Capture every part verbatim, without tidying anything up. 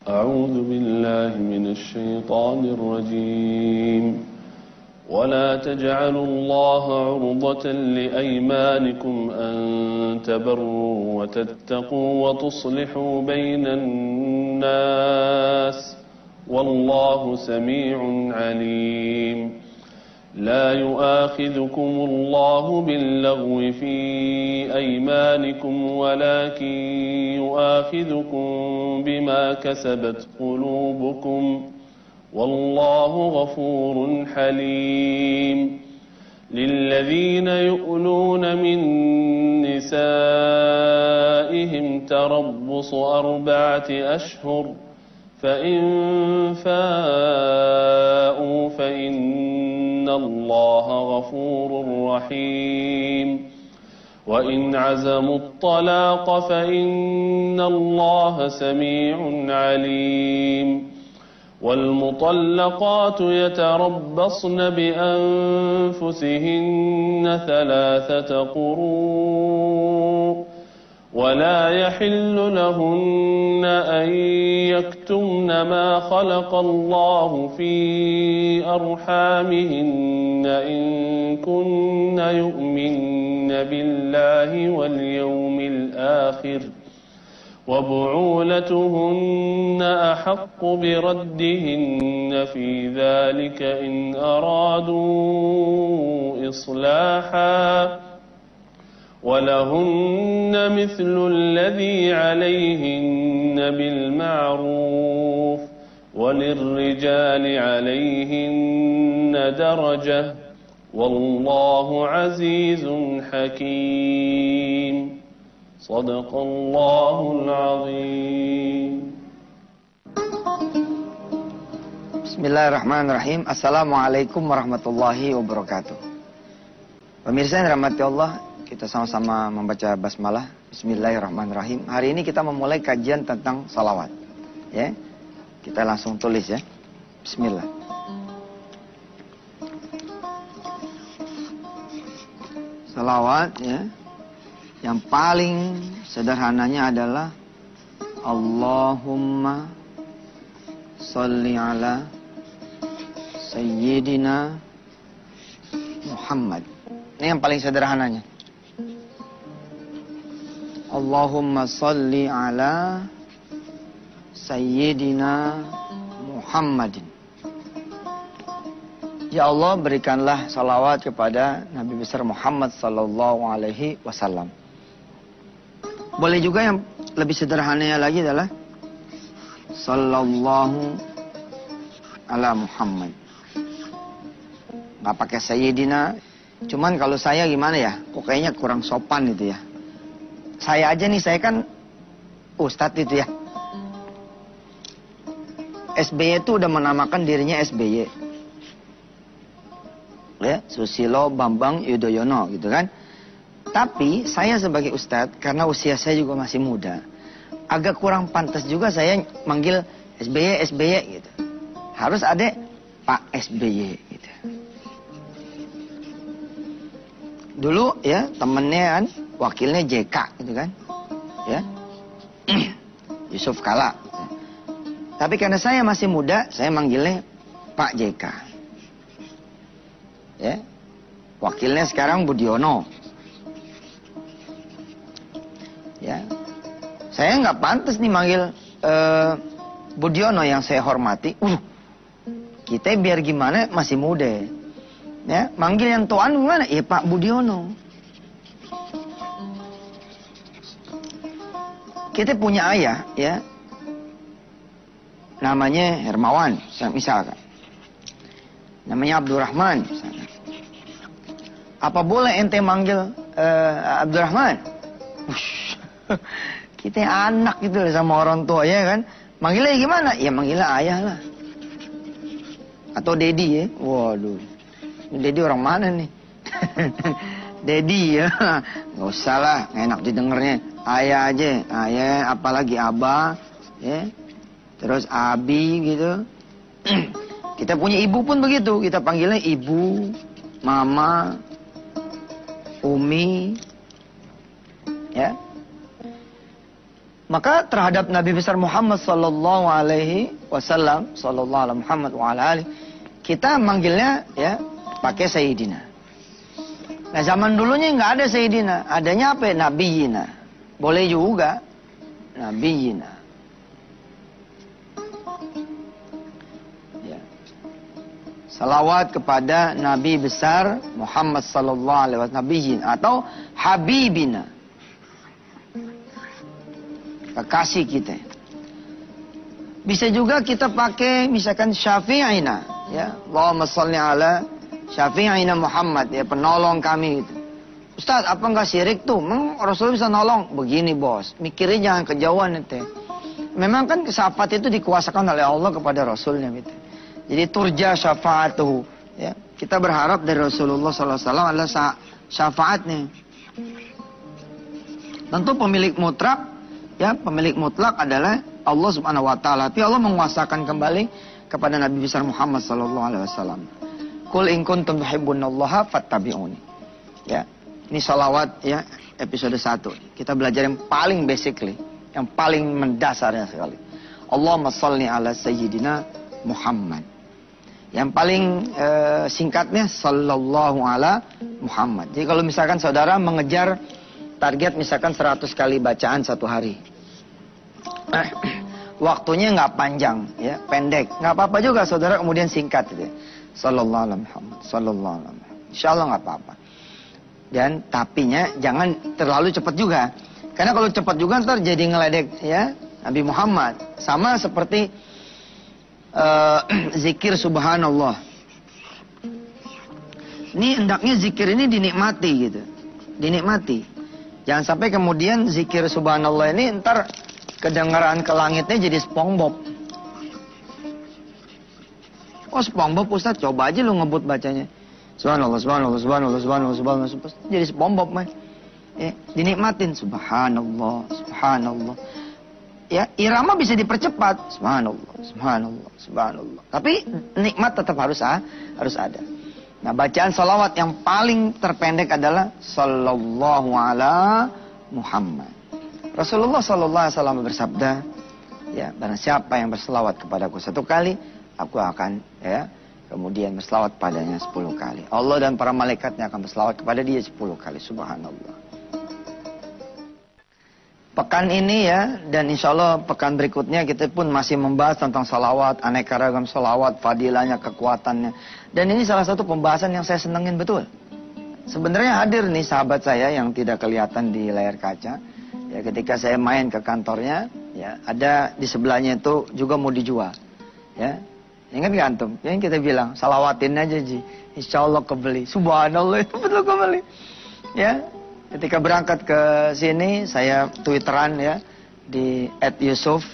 أعوذ بالله من الشيطان الرجيم ولا تجعلوا الله عرضة لأيمانكم أن تبروا وتتقوا وتصلحوا بين الناس والله سميع عليم لا يؤاخذكم الله باللغو في أيمانكم ولكن يؤاخذكم بما كسبت قلوبكم والله غفور حليم للذين يؤلون من نسائهم تربص أربعة أشهر فإن فاءوا فإن الله غفور رحيم وإن عزموا الطلاق فإن الله سميع عليم والمطلقات يتربصن بأنفسهن ثلاثة قروء ولا يحل لهن أن يكتمن ما خلق الله في أرحامهن إن كن يؤمن بالله واليوم الآخر وبعولتهن أحق بردهن في ذلك إن أرادوا إصلاحا ولهن مثل الذي عليهن بالمعروف وللرجال عليهن درجة والله عزيز حكيم صدق الله العظيم. Bismillahirrahmanirrahim. Assalamualaikum warahmatullahi wabarakatuh. Pemirsa yang dirahmati Allah, kita sama-sama membaca basmalah. Bismillahirrahmanirrahim. Hari ini kita memulai kajian tentang salawat. Ya, kita langsung tulis ya. Bismillah. Salawat ya. Yang paling sederhananya adalah Allahumma sholli ala Sayyidina Muhammad. Ini yang paling sederhananya. Allahumma sholli ala Sayyidina Muhammadin. Ya Allah, berikanlah salawat kepada Nabi besar Muhammad sallallahu alaihi wasallam. Boleh juga yang lebih sederhananya lagi adalah sallallahu ala Muhammad. Nggak pakai Sayyidina. Cuman kalau saya gimana ya, kok kayaknya kurang sopan itu ya. Saya aja nih, saya kan ustadz itu ya. S B Y itu udah menamakan dirinya S B Y. Ya, Susilo Bambang Yudhoyono gitu kan. Tapi saya sebagai ustadz, karena usia saya juga masih muda, agak kurang pantas juga saya manggil S B Y, S B Y gitu. Harus ada Pak S B Y gitu. Dulu ya temennya kan, wakilnya J K gitu kan. Ya. Yusuf Kala. Tapi karena saya masih muda, saya manggilnya Pak J K. Ya. Wakilnya sekarang Budiono. Ya. Saya nggak pantas nih manggil uh, Budiono yang saya hormati. Uh, kita biar gimana masih muda. Ya, manggil yang tuan gimana? Ya Pak Budiono. Kita punya ayah, ya. Namanya Hermawan, misalkan. Namanya Abdurrahman, misalkan. Apa boleh ente manggil uh, Abdurrahman? Ush. Kita anak gitu sama orang tua ya kan. Manggilnya gimana? Ya manggilnya ayah lah. Atau Dedi ya. Waduh. Dedi orang mana nih? Dedi ya. Gak usah lah, gak enak didengarnya. Ayah aja. Ayah, apalagi abah. Ya. Terus abi gitu. Kita punya ibu pun begitu. Kita panggilnya ibu, mama, umi. Ya. Maka terhadap Nabi besar Muhammad sallallahu alaihi wasallam, sallallahu alaihi Muhammad wa ala alihi, kita manggilnya ya pakai Sayyidina. Nah, zaman dulunya nggak ada Sayyidina, adanya apa? Nabiyina. Boleh juga Nabiyina. Ya. Salawat kepada Nabi besar Muhammad sallallahu alaihi wasallam, Nabiyina atau Habibina. Kekasih kita. Bisa juga kita pakai misalkan Syafi'ina, ya. Allahumma shalli ala Syafi'ina Muhammad, ya, penolong kami gitu. Ustaz, apa enggak syirik tuh? Memang Rasul bisa nolong? Begini, Bos. Mikirnya jangan kejauhan itu. Memang kan syafaat itu dikuasakan oleh Allah kepada Rasulnya gitu. Jadi turja syafa'atuhu, ya. Kita berharap dari Rasulullah sallallahu alaihi wasallam adalah syafaatnya. Tentu pemilik mutlak, ya, pemilik mutlak adalah Allah Subhanahu wa taala. Tapi Allah menguasakan kembali kepada Nabi besar Muhammad sallallahu alaihi wasallam. Qul in kuntum tuhibbunallaha fattabi'uni. Ya. Ini salawat ya, episode satu. Kita belajar yang paling basically, yang paling mendasarnya sekali. Allahumma shalli ala sayyidina Muhammad. Yang paling eh, singkatnya sallallahu ala Muhammad. Jadi kalau misalkan saudara mengejar target misalkan seratus kali bacaan satu hari. Eh, waktunya nggak panjang, ya, pendek. Nggak apa-apa juga saudara kemudian singkat gitu. Sallallahu alaihi Muhammad, sallallahu alaihi Muhammad. Insyaallah nggak apa-apa. Dan tapinya jangan terlalu cepat juga. Karena kalau cepat juga ntar jadi ngeledek ya Nabi Muhammad. Sama seperti uh, zikir subhanallah. Ini hendaknya zikir ini dinikmati gitu. Dinikmati. Jangan sampai kemudian zikir subhanallah ini ntar kedengaran ke langitnya jadi SpongeBob. Oh SpongeBob Ustaz, coba aja lu ngebut bacanya. Subhanallah, subhanallah, subhanallah, subhanallah, subhanallah, subhanallah. Jadi SpongeBob mah. Ya, dinikmatin subhanallah, subhanallah. Ya, irama bisa dipercepat. Subhanallah, subhanallah, subhanallah. Tapi nikmat tetap harus ah, harus ada. Nah, bacaan salawat yang paling terpendek adalah sallallahu ala Muhammad. Rasulullah sallallahu alaihi wasallam bersabda, ya, barang siapa yang berselawat kepadaku satu kali, aku akan ya kemudian berselawat padanya sepuluh kali. Allah dan para malaikatnya akan berselawat kepada dia sepuluh kali. Subhanallah. Pekan ini ya, dan insya Allah pekan berikutnya kita pun masih membahas tentang salawat, aneka ragam salawat, fadilahnya, kekuatannya. Dan ini salah satu pembahasan yang saya senengin betul. Sebenarnya hadir nih sahabat saya yang tidak kelihatan di layar kaca. Ya, ketika saya main ke kantornya, ya ada di sebelahnya itu juga mau dijual. Ya, ingat gak antum? Yang kita bilang salawatin aja Ji, insya Allah kebeli. Subhanallah, itu betul kebeli. Ya. Ketika berangkat ke sini, saya twitteran ya di at yusuf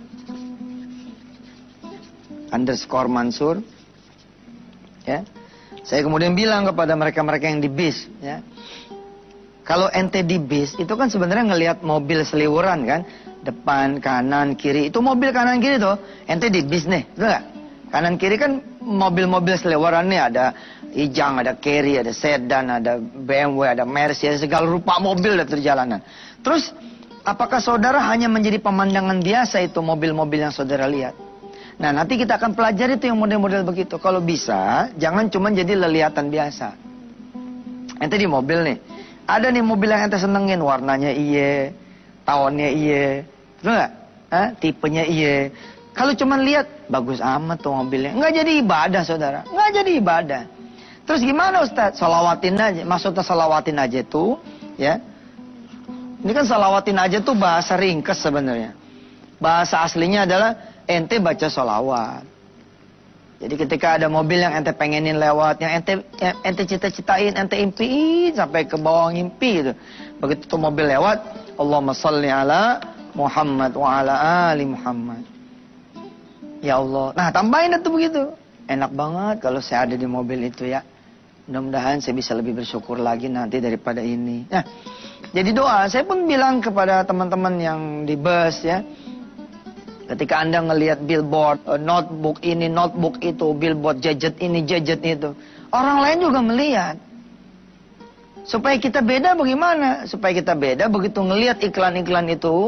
underscore mansur. Ya, saya kemudian bilang kepada mereka-mereka yang di bis, ya, kalau ente di bis itu kan sebenarnya ngelihat mobil seliwuran kan, depan, kanan, kiri. Itu mobil kanan kiri tuh, ente di bis nih, betul nggak? Kanan kiri kan mobil-mobil seliwuran nih, ada Ijang, ada Carry, ada sedan, ada B M W, ada Mercy, ada segala rupa mobil di perjalanan. Terus, apakah saudara hanya menjadi pemandangan biasa itu mobil-mobil yang saudara lihat? Nah, nanti kita akan pelajari itu yang model-model begitu. Kalau bisa, jangan cuma jadi lelihatan biasa. Ente di mobil nih, ada nih mobil yang ente senengin, warnanya iye, tahunnya iye, betul nggak? Hah? Tipenya iye. Kalau cuma lihat, bagus amat tuh mobilnya. Nggak jadi ibadah, saudara. Nggak jadi ibadah. Terus gimana Ustaz? Salawatin aja. Maksudnya salawatin aja tuh, ya. Ini kan salawatin aja tuh bahasa ringkes sebenarnya. Bahasa aslinya adalah ente baca salawat. Jadi ketika ada mobil yang ente pengenin lewat, yang ente yang ente cita-citain, ente impiin sampai ke bawah ngimpi gitu. Begitu tuh mobil lewat, Allahumma shalli ala Muhammad wa ala ali Muhammad. Ya Allah. Nah, tambahin itu begitu. Enak banget kalau saya ada di mobil itu ya. Mudah-mudahan saya bisa lebih bersyukur lagi nanti daripada ini. Nah, jadi doa. Saya pun bilang kepada teman-teman yang di bus ya. Ketika Anda ngelihat billboard, notebook ini, notebook itu, billboard gadget ini, gadget itu. Orang lain juga melihat. Supaya kita beda bagaimana? Supaya kita beda begitu ngelihat iklan-iklan itu,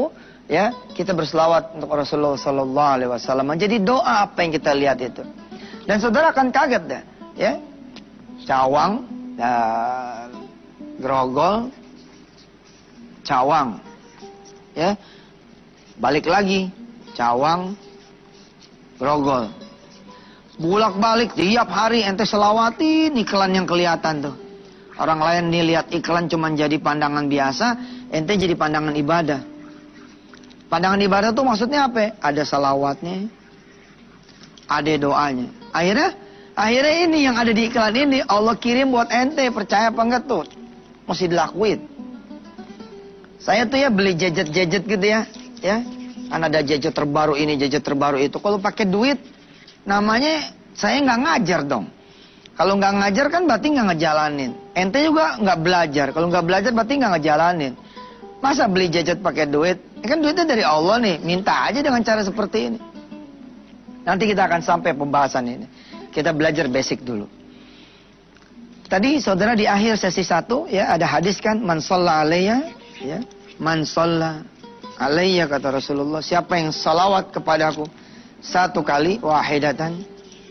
ya, kita berselawat untuk Rasulullah Sallallahu Alaihi Wasallam. Jadi doa apa yang kita lihat itu. Dan saudara akan kaget deh, ya. Cawang, dan Grogol, Cawang, ya. Balik lagi, Cawang, Grogol. Bulak-balik tiap hari ente selawatin iklan yang kelihatan tuh. Orang lain nih lihat iklan cuma jadi pandangan biasa, ente jadi pandangan ibadah. Pandangan ibadah tuh maksudnya apa? Ada salawatnya, ada doanya. Akhirnya, akhirnya ini yang ada di iklan ini Allah kirim buat ente, percaya apa enggak tuh? Mesti dilakuin. Saya tuh ya beli gadget-gadget gitu ya, ya. Kan ada gadget terbaru ini, gadget terbaru itu. Kalau pakai duit, namanya saya nggak ngajar dong. Kalau nggak ngajar kan berarti nggak ngejalanin. Ente juga nggak belajar. Kalau nggak belajar berarti nggak ngejalanin. Masa beli gadget pakai duit? Ya kan duitnya dari Allah nih. Minta aja dengan cara seperti ini. Nanti kita akan sampai pembahasan ini. Kita belajar basic dulu. Tadi saudara di akhir sesi satu ya ada hadis kan, man shalla alayya, ya, man shalla alayya kata Rasulullah, siapa yang salawat kepadaku satu kali wahidatan,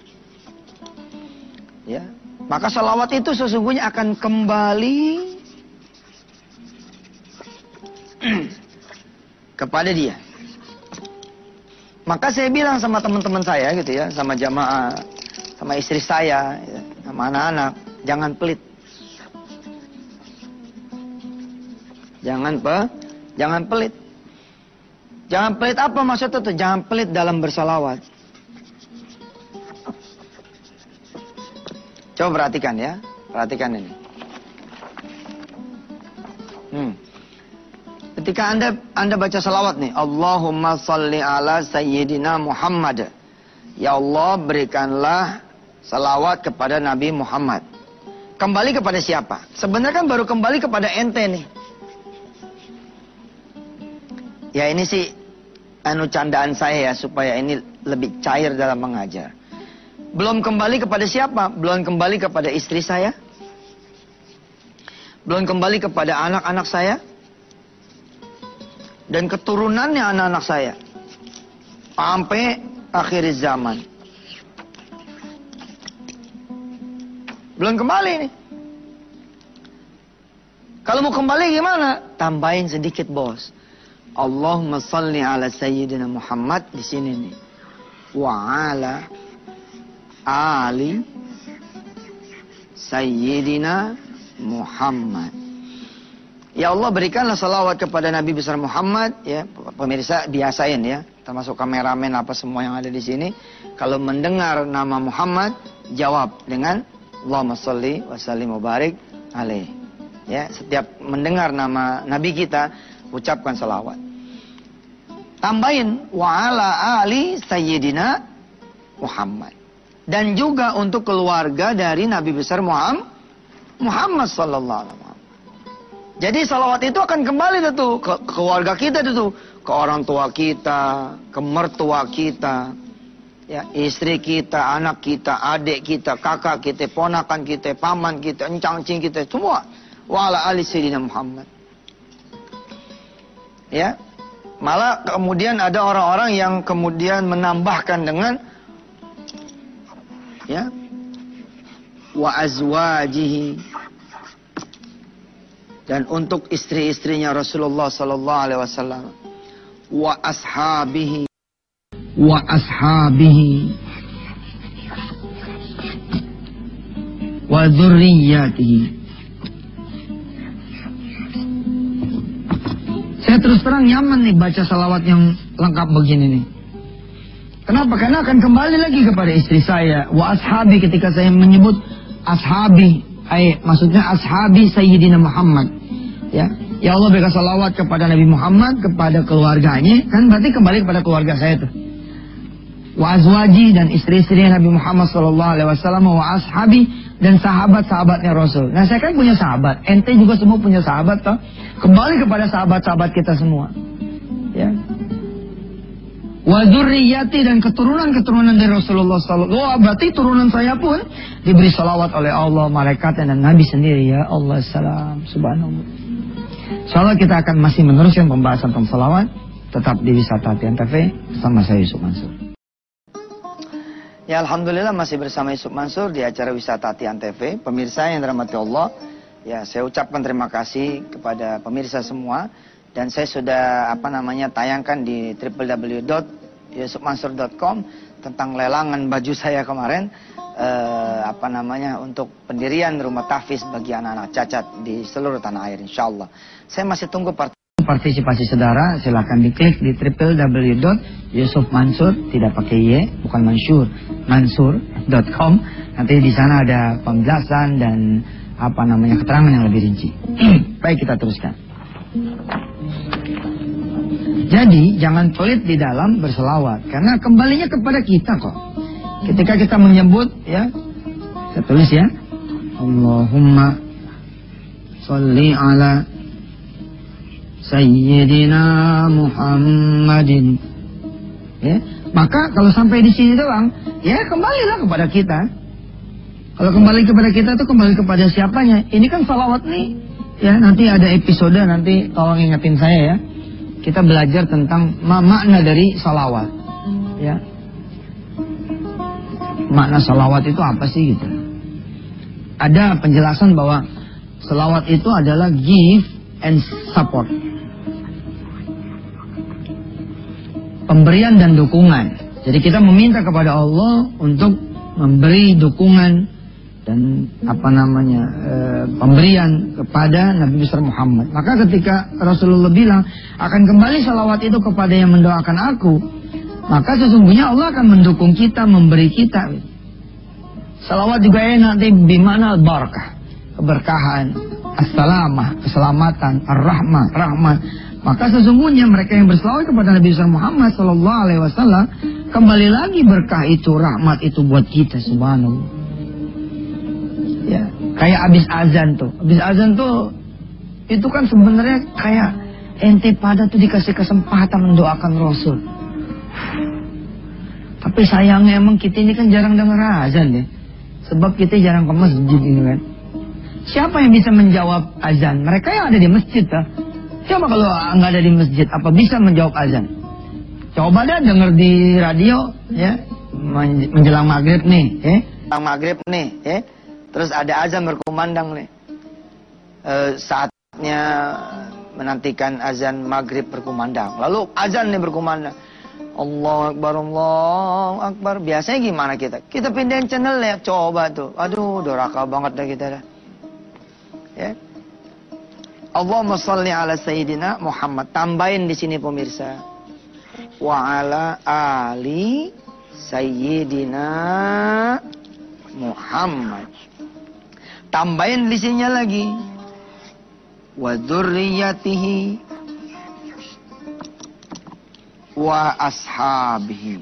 ya, maka salawat itu sesungguhnya akan kembali kepada dia. Maka saya bilang sama teman-teman saya gitu ya, sama jamaah, sama istri saya, ya, sama anak-anak, jangan pelit. Jangan pe, jangan pelit. Jangan pelit apa maksudnya tuh? Jangan pelit dalam bersalawat. Coba perhatikan ya, perhatikan ini. Hmm. Ketika anda anda baca salawat nih, Allahumma salli ala Sayyidina Muhammad. Ya Allah berikanlah salawat kepada Nabi Muhammad. Kembali kepada siapa? Sebenarnya kan baru kembali kepada ente nih. Ya ini sih anu candaan saya ya, supaya ini lebih cair dalam mengajar. Belum kembali kepada siapa? Belum kembali kepada istri saya. Belum kembali kepada anak-anak saya. Dan keturunannya anak-anak saya. Sampai akhir zaman. Belum kembali nih. Kalau mau kembali gimana? Tambahin sedikit bos. Allahumma salli ala Sayyidina Muhammad di sini nih. Wa ala ali Sayyidina Muhammad. Ya Allah berikanlah salawat kepada Nabi besar Muhammad. Ya pemirsa biasain ya, termasuk kameramen apa semua yang ada di sini. Kalau mendengar nama Muhammad, jawab dengan Allahumma salli wa sallim wa barik alaih. Ya setiap mendengar nama Nabi kita, ucapkan salawat. Tambahin wa ala ali Sayyidina Muhammad. Dan juga untuk keluarga dari Nabi besar Muhammad Muhammad sallallahu alaihi wasallam. Jadi salawat itu akan kembali tuh ke keluarga kita tuh, ke orang tua kita, ke mertua kita, ya, istri kita, anak kita, adik kita, kakak kita, ponakan kita, paman kita, encang-encing kita, semua. Wa ala ali Sayyidina Muhammad. Ya. Malah kemudian ada orang-orang yang kemudian menambahkan dengan ya wa azwajihi, dan untuk istri-istrinya Rasulullah sallallahu alaihi wasallam, wa ashabihi wa ashabihi wa dzurriyyatihi. Saya terus terang nyaman nih baca salawat yang lengkap begini nih. Kenapa? Karena akan kembali lagi kepada istri saya. Wa ashabi, ketika saya menyebut ashabi, ay, maksudnya ashabi Sayyidina Muhammad. Ya, ya Allah berikan salawat kepada Nabi Muhammad, kepada keluarganya. Kan berarti kembali kepada keluarga saya tuh. Wa azwaji, dan istri-istri Nabi Muhammad sallallahu alaihi wasallam. Wa ashabi, dan sahabat-sahabatnya Rasul. Nah saya kan punya sahabat. Ente juga semua punya sahabat toh. Kembali kepada sahabat-sahabat kita semua. Ya. Wa dzurriyyati, dan keturunan-keturunan dari Rasulullah sallallahu alaihi wasallam. Oh, berarti turunan saya pun diberi salawat oleh Allah, malaikat, dan Nabi sendiri. Ya Allah salam subhanallah. Insyaallah kita akan masih meneruskan pembahasan tentang salawat. Tetap di Wisata Hati Antv bersama saya Yusuf Mansur. Ya, alhamdulillah masih bersama Yusuf Mansur di acara Wisata Hati Antv. Pemirsa yang dirahmati Allah, ya saya ucapkan terima kasih kepada pemirsa semua, dan saya sudah apa namanya tayangkan di w w w dot yusuf mansur dot com tentang lelangan baju saya kemarin, eh, apa namanya untuk pendirian rumah tahfiz bagi anak-anak cacat di seluruh tanah air, insya Allah. Saya masih tunggu part partisipasi saudara. Silahkan diklik di w w w dot yusuf mansur, tidak pakai y, bukan mansur, mansur dot com. Nanti di sana ada penjelasan dan apa namanya keterangan yang lebih rinci. Baik, kita teruskan. Jadi jangan pelit di dalam berselawat, karena kembalinya kepada kita kok. Ketika kita menyebut, ya, saya tulis ya, Allahumma sholli ala Sayyidina Muhammadin. Ya, maka kalau sampai di sini doang, ya kembalilah kepada kita. Kalau kembali kepada kita itu kembali kepada siapanya. Ini kan salawat nih. Ya, nanti ada episode, nanti tolong ingetin saya ya. Kita belajar tentang makna dari salawat. Ya. Makna salawat itu apa sih gitu. Ada penjelasan bahwa salawat itu adalah give and support. Pemberian dan dukungan. Jadi kita meminta kepada Allah untuk memberi dukungan dan apa namanya e, pemberian kepada Nabi besar Muhammad. Maka ketika Rasulullah bilang akan kembali salawat itu kepada yang mendoakan aku, maka sesungguhnya Allah akan mendukung kita, memberi kita. Salawat juga enak, nanti bimana barakah, keberkahan, assalamah, keselamatan, ar-rahmah, rahmat. Maka sesungguhnya mereka yang berselawat kepada Nabi besar Muhammad Sallallahu Alaihi Wasallam, kembali lagi berkah itu, rahmat itu buat kita, subhanallah. Ya, kayak abis azan tuh, abis azan tuh, itu kan sebenarnya kayak ente pada tuh dikasih kesempatan mendoakan Rasul. Tapi sayangnya emang kita ini kan jarang dengar azan ya, sebab kita jarang ke masjid ini kan. Siapa yang bisa menjawab azan? Mereka yang ada di masjid lah. Siapa kalau nggak ada di masjid, apa bisa menjawab azan? Coba deh denger di radio, ya, menjelang maghrib nih, ya, menjelang maghrib nih, ya. Terus ada azan berkumandang nih. E, saatnya menantikan azan maghrib berkumandang. Lalu azan nih berkumandang. Allahu Akbar, Allahu Akbar. Biasanya gimana kita? Kita pindahin channel ya, coba tuh. Aduh, doraka banget dah kita dah. Ya. Allahumma sholli ala Sayyidina Muhammad. Tambahin di sini pemirsa. Wa ala ali Sayyidina Muhammad. Tambahin di sini lagi. Wa dzurriyyatihi wa ashabihi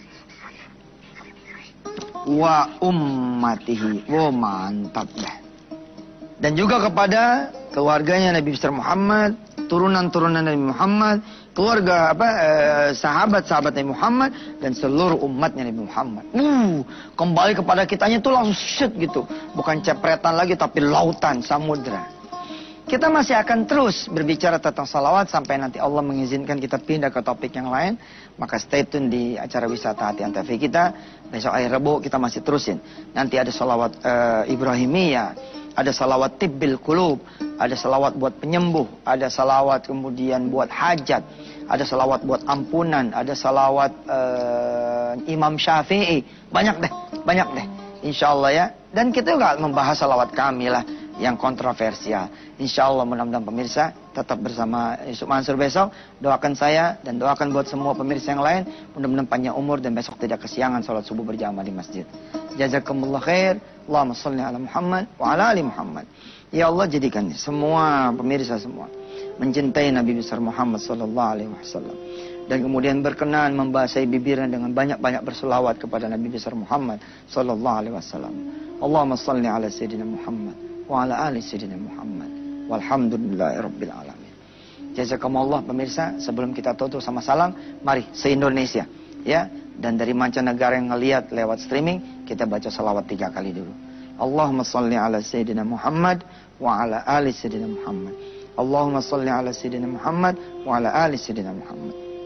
wa ummatihi. Wah, mantap dah. Dan juga kepada keluarganya Nabi besar Muhammad, turunan-turunan Nabi Muhammad, keluarga apa eh, sahabat-sahabat Nabi Muhammad dan seluruh umatnya Nabi Muhammad. Uh, kembali kepada kitanya itu langsung shit gitu. Bukan cepretan lagi tapi lautan, samudra. Kita masih akan terus berbicara tentang salawat sampai nanti Allah mengizinkan kita pindah ke topik yang lain. Maka stay tune di acara Wisata Hati Antv kita. Besok hari Rabu kita masih terusin. Nanti ada salawat uh, Ibrahimiyah, ada salawat tibbil qulub, ada salawat buat penyembuh, ada salawat kemudian buat hajat, ada salawat buat ampunan, ada salawat uh, Imam Syafi'i. Banyak deh, banyak deh. Insya Allah ya. Dan kita juga membahas salawat kami lah yang kontroversial. Insya Allah mudah-mudahan pemirsa tetap bersama Yusuf Mansur besok. Doakan saya dan doakan buat semua pemirsa yang lain. Mudah-mudahan panjang umur dan besok tidak kesiangan sholat subuh berjamaah di masjid. Jazakumullah khair. Allahumma sholli ala Muhammad wa ala ali Muhammad. Ya Allah, jadikan semua pemirsa semua mencintai Nabi besar Muhammad sallallahu alaihi wasallam. Dan kemudian berkenan membasahi bibirnya dengan banyak-banyak berselawat kepada Nabi besar Muhammad sallallahu alaihi wasallam. Allahumma sholli ala Sayyidina Muhammad wa ala ali Sayyidina Muhammad. Walhamdulillahirabbil alamin. Jazakumullah pemirsa, sebelum kita tutup sama salam, mari se-Indonesia ya, dan dari mancanegara yang ngelihat lewat streaming, kita baca salawat tiga kali dulu. Allahumma sholli ala Sayyidina Muhammad wa ala ali Sayyidina Muhammad. Allahumma sholli ala Sayyidina Muhammad wa ala ali Sayyidina Muhammad.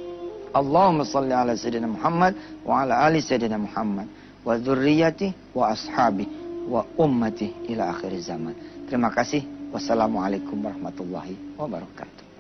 Allahumma salli ala Sayyidina Muhammad wa ala ali Sayyidina Muhammad wa dzurriyyati wa ashabi wa ummati ila akhir zaman. Terima kasih. Wassalamualaikum warahmatullahi wabarakatuh.